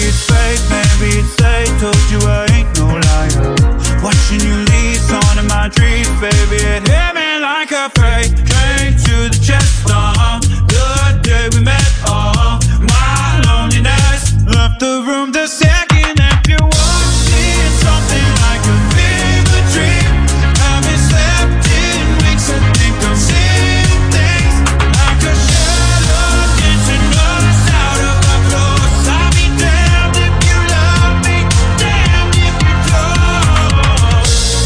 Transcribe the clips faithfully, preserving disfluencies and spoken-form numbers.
it's fake, maybe it's late. Told you I ain't no liar. Watching you leave, on in my dreams, baby. It hit me like a freight train to the chest. Uh, the day we met, uh, my loneliness left the room the second that you walked in. Something like a fever dream. Haven't slept in weeks. I think I'm seeing things like a shadow dancing us out of our clothes. I'll be damned if you love me, damned if you don't.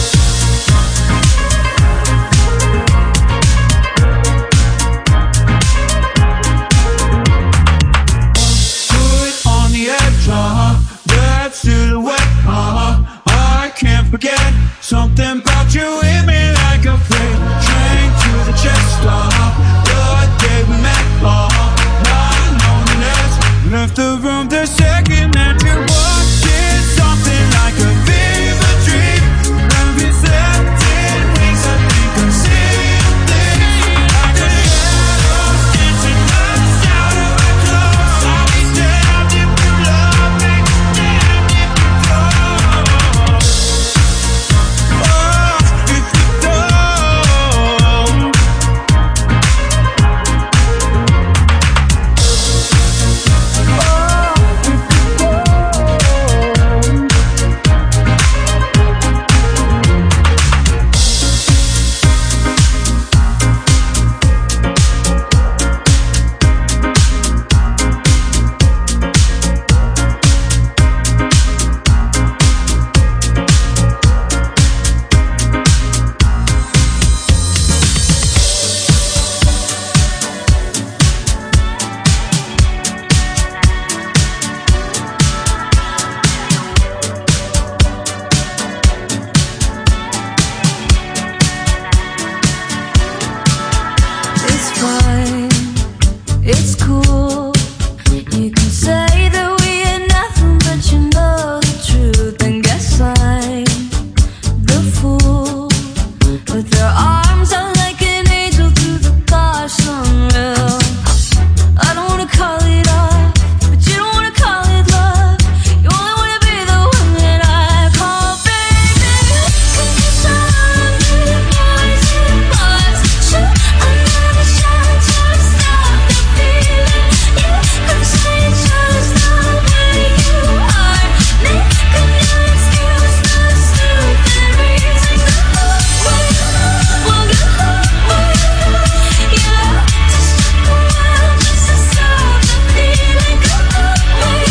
Put on the edge, uh, that silhouette, uh, I can't forget. Something about you hit me like a freight train to the chest, uh, the day we met, uh, my loneliness left the room the second that you walked in. Something like a fever dream. Haven't slept in weeks. I think I'm seeing things like a shadow dancing us out of our clothes. I'll be damned if you love me, damned if you don't. Oh, if you don't. It's fine, it's cool. You can say that we ain't nothing, but you know the truth. And guess I'm the fool with your arms out like an angel through the car sunroof. I don't wanna call it off, but you don't wanna call it love. You only wanna be the one that I call baby. Can you show me boys and boys? Shoot another shot to stop the feeling. You can say just the way you are. Make a new excuse, no stupid reason. Well, well, yeah, just took a while just to stop the feeling. Well, well,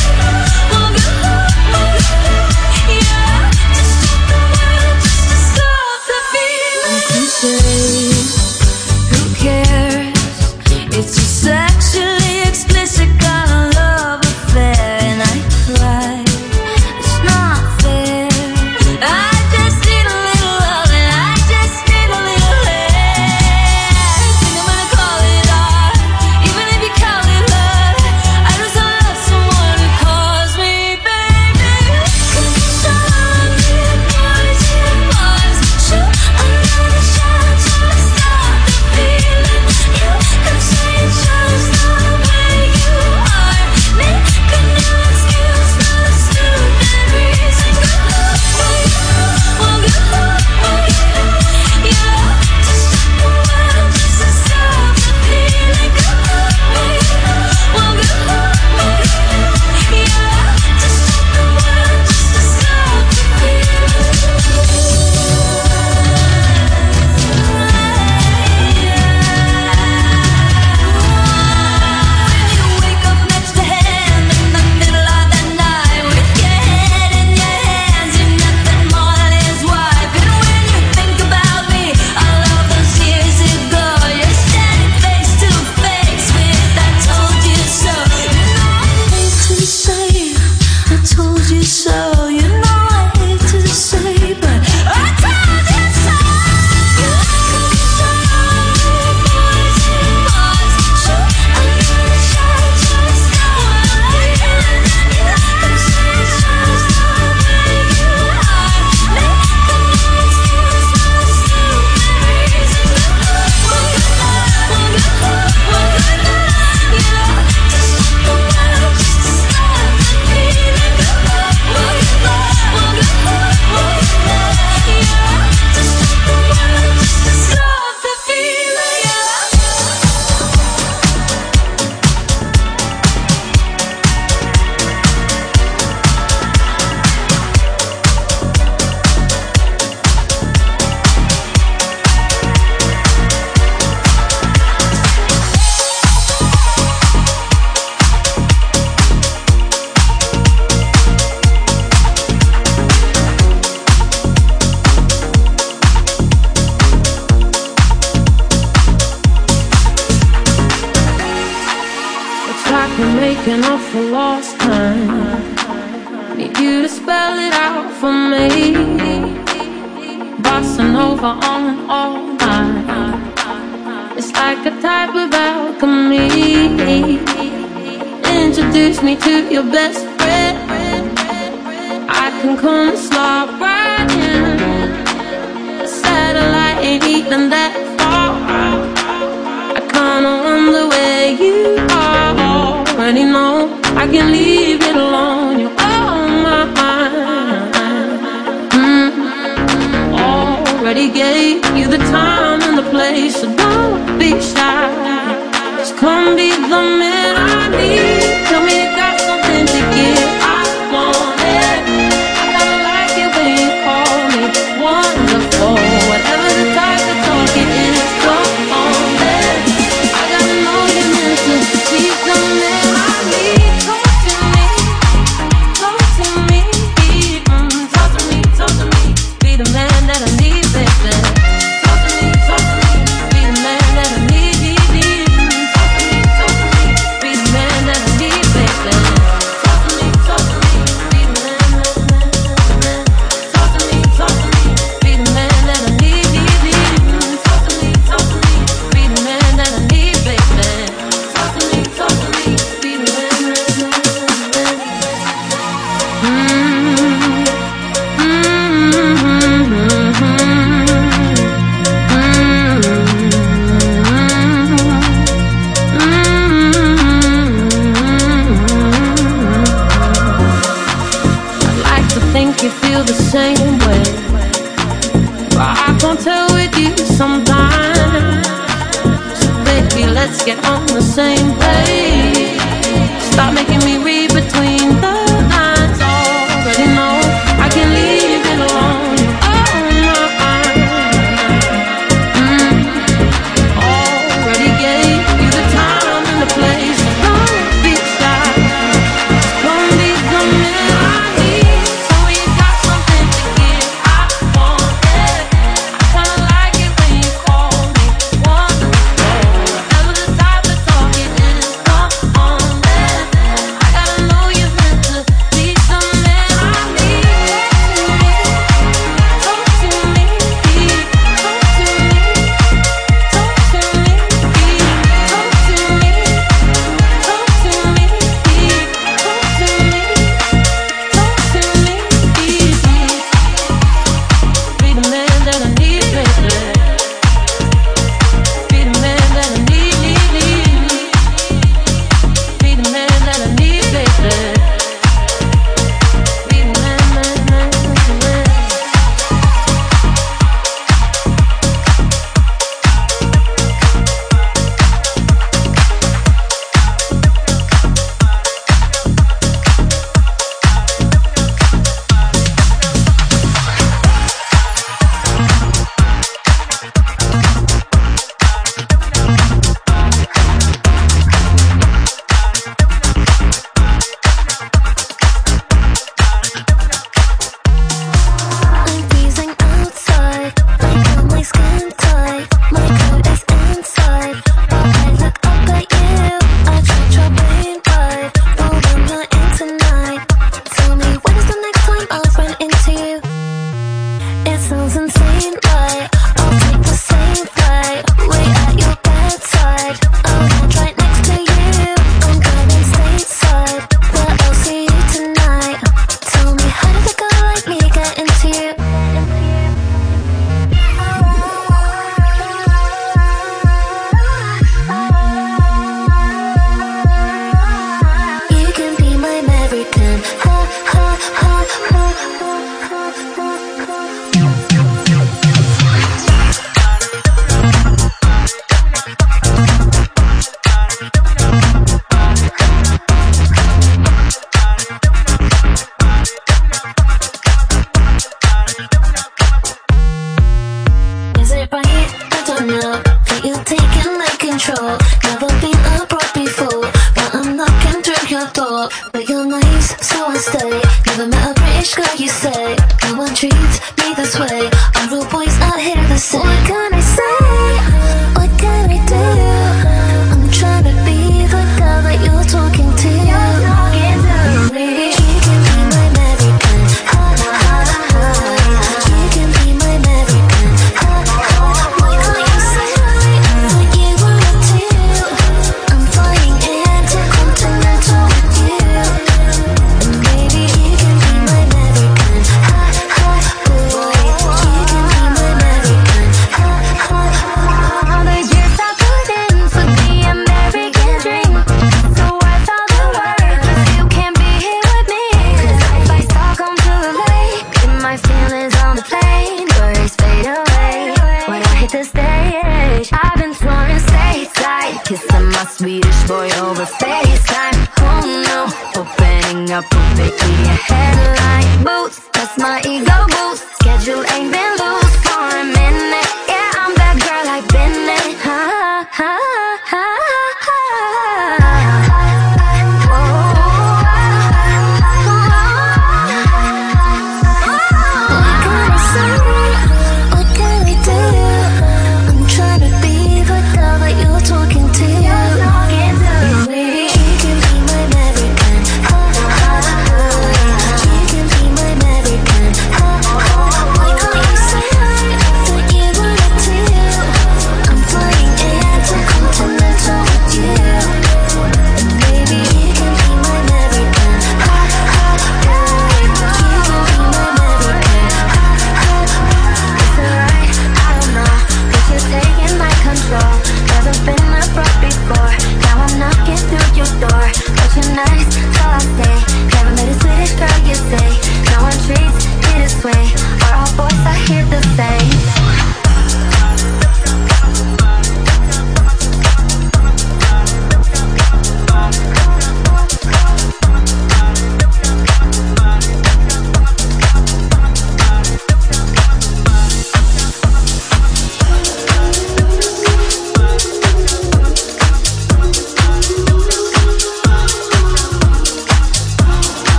yeah, just took a while just to stop the feeling. You can say, who cares? It's a sexually explicit kind of love affair, and I cry. It's not fair. I just need a little love, and I just need a little less. Think I'm gonna call it art, even if you call it love. I just love someone who calls me baby. Can you show me boys and boys? Shoot another shot to stop the feeling. You can say just the way you are. Make a new excuse, no stupid reason. Well, yeah, just took a while just to stop the feeling. Well, yeah, just took a while just to stop the When you wake up next to him in the middle of the night with your head in your hands, you're nothing more than his wife. And when you think about me, all of those years ago, you're standing face to face with I told you so. You know I hate to say I told you so. You know I hate to say, but I told you so. You can show me boys and boys. Shoot another shot to stop the feeling. You can say just the way you are. Make a new excuse, no stupid reason. Well, yeah, just took a while just to stop the feeling. off for lost time. Need you to spell it out for me. Bossa Nova on all night. It's like a type of alchemy. Introduce me to your best friend. I can come and slide right in. The satellite ain't even that far. I kinda wonder where you are. Already know I can leave it alone. You're on my mind. Mm-hmm. Already gave you the time and the place, so don't be shy. Just come be the man I need. Tell me you got something to give. I want it. I kinda like it when you call me wonderful. Whatever the type of talk it is, come on then. I gotta know you're meant to be the man I need. Talk to me, talk to me, mm, talk to me, talk to me. Be the man that I need, baby. Talk to me, talk to me. Be the man that I need, need, need. Talk to me, talk to me. Be the man that I need, baby. Talk to me, talk to me. Be the man, man, man, man. Talk to me, talk to me. Be the man that I need, need, need. Talk to me, talk to me. Be the man that I need, baby. Talk to me, talk to me. Be the man, man, man, man. I like to think you feel the same way, but I can't tell with you sometimes. So baby, let's get on the same page. Stop making me read between the lines. Already know I can leave it alone. Oh my, mm. Already gave you the time and the place. So don't be shy. Come be the man I need. So you got something to give. I want it. I kinda like it when you call me wonderful. Whatever the type of talk it is, come on then. I gotta know you're meant to be the man I need. Talk to me, talk to me, talk to me, talk to me, talk to me, talk to me, talk to me, talk to me. Be the man that I need, baby. Be the man that I need, need, need. Be the man that I need, baby. Be the man, man, man, man. I'm freezing outside. I got my skin tight. My coat is inside. But I look up at you. I tried your brain right. But when you're in tonight, tell me when is the next time I'll run into you? It sounds insane, right? I'll take the same flight. Wait at your bedside. I'll land right next to you. I'm going stateside, but I'll see you tonight. Tell me how did a girl like me get into you? You can be my American. Ha ha ha ha ha ha ha. Is it right? I don't know. That you're taking my control. Never been abroad before, but I'm knocking through your door. But you're nice, so I stay. Never met a British girl, you say. No one treats me this way. Our real boys out here the same. What can I say? What can I do? I'm trying to be the girl that you're talking to. my Swedish boy over FaceTime. Oh no, opening up a Wikipedia headline. Boots, that's my ego boost. Schedule ain't been loose for a minute. Yeah, I'm that girl I've been in. Ha ha ha ha.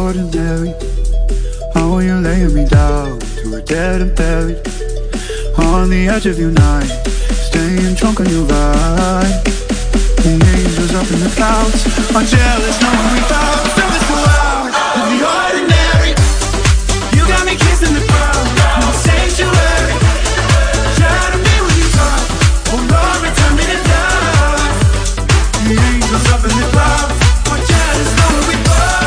ordinary. Oh, you're laying me down to a dead and buried. On the edge of your night, staying drunk on your ride. The angels up in the clouds are jealous knowing we found something so out of the ordinary. You got me kissing the ground in the sanctuary. Try to be with you talk, oh Lord, return me to dust. The angels up in the clouds are jealous knowing we found.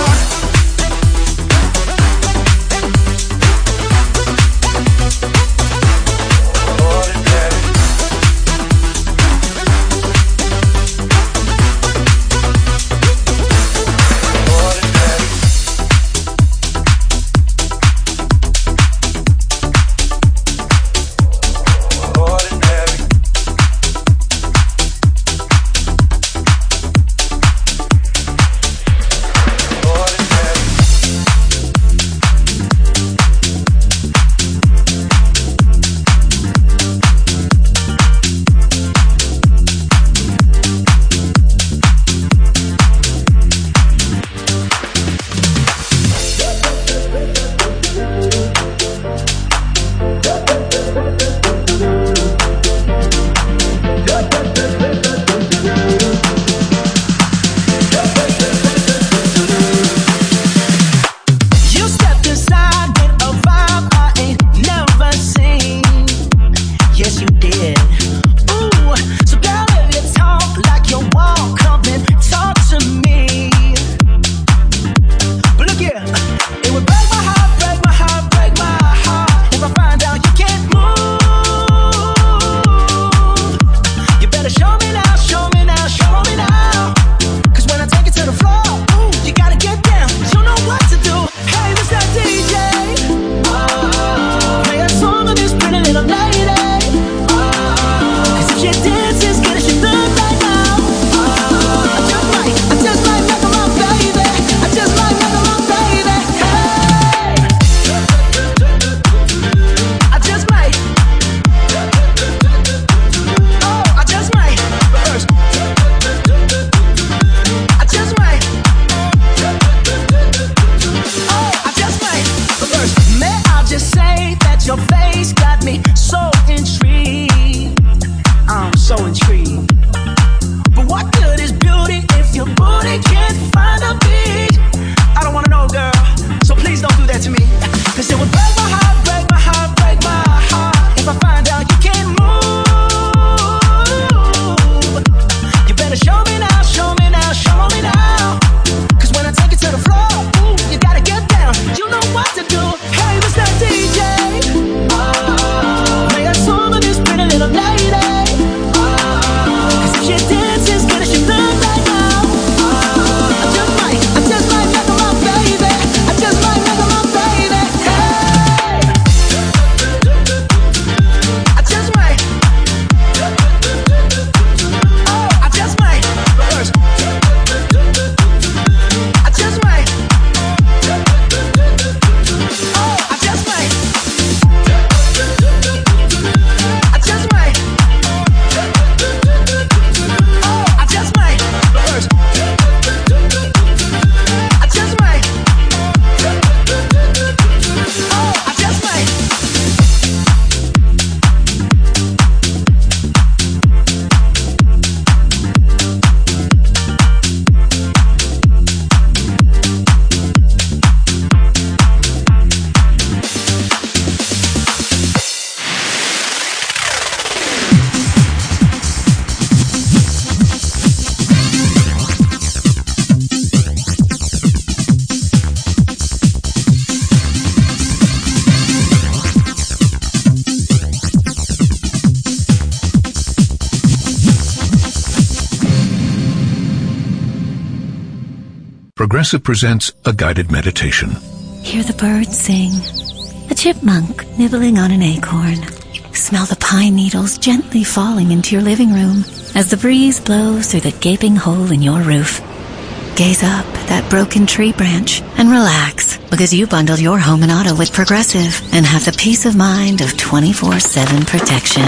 Progressive presents a guided meditation. Hear the birds sing, a chipmunk nibbling on an acorn. Smell the pine needles gently falling into your living room as the breeze blows through the gaping hole in your roof. Gaze up at that broken tree branch and relax, because you bundled your home and auto with Progressive and have the peace of mind of twenty-four seven protection.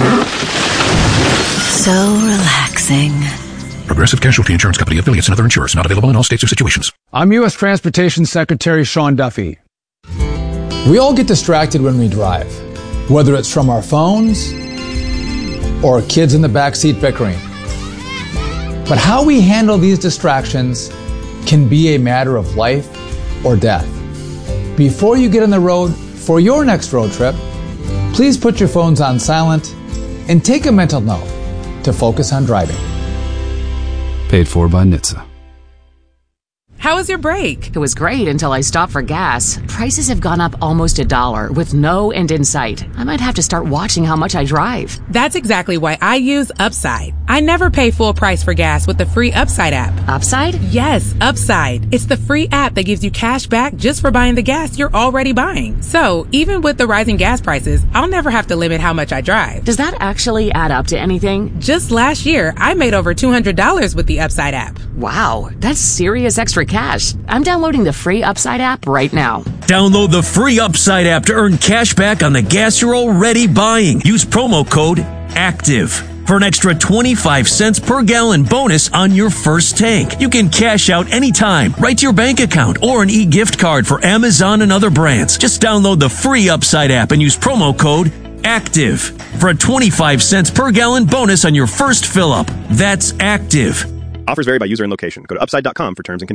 So relaxing. Progressive Casualty Insurance Company, affiliates, and other insurers. Not available in all states or situations. I'm U S Transportation Secretary Sean Duffy. We all get distracted when we drive, whether it's from our phones or kids in the backseat bickering. But how we handle these distractions can be a matter of life or death. Before you get on the road for your next road trip, please put your phones on silent and take a mental note to focus on driving. Paid for by N H T S A. How was your break? It was great until I stopped for gas. Prices have gone up almost a dollar with no end in sight. I might have to start watching how much I drive. That's exactly why I use Upside. I never pay full price for gas with the free Upside app. Upside? Yes, Upside. It's the free app that gives you cash back just for buying the gas you're already buying. So, even with the rising gas prices, I'll never have to limit how much I drive. Does that actually add up to anything? Just last year, I made over two hundred dollars with the Upside app. Wow, that's serious extra cash. I'm downloading the free Upside app right now. Download the free Upside app to earn cash back on the gas you're already buying. Use promo code ACTIVE for an extra twenty-five cents per gallon bonus on your first tank. You can cash out anytime, right to your bank account, or an e-gift card for Amazon and other brands. Just download the free Upside app and use promo code ACTIVE for a twenty-five cents per gallon bonus on your first fill-up. That's ACTIVE. Offers vary by user and location. Go to upside dot com for terms and conditions.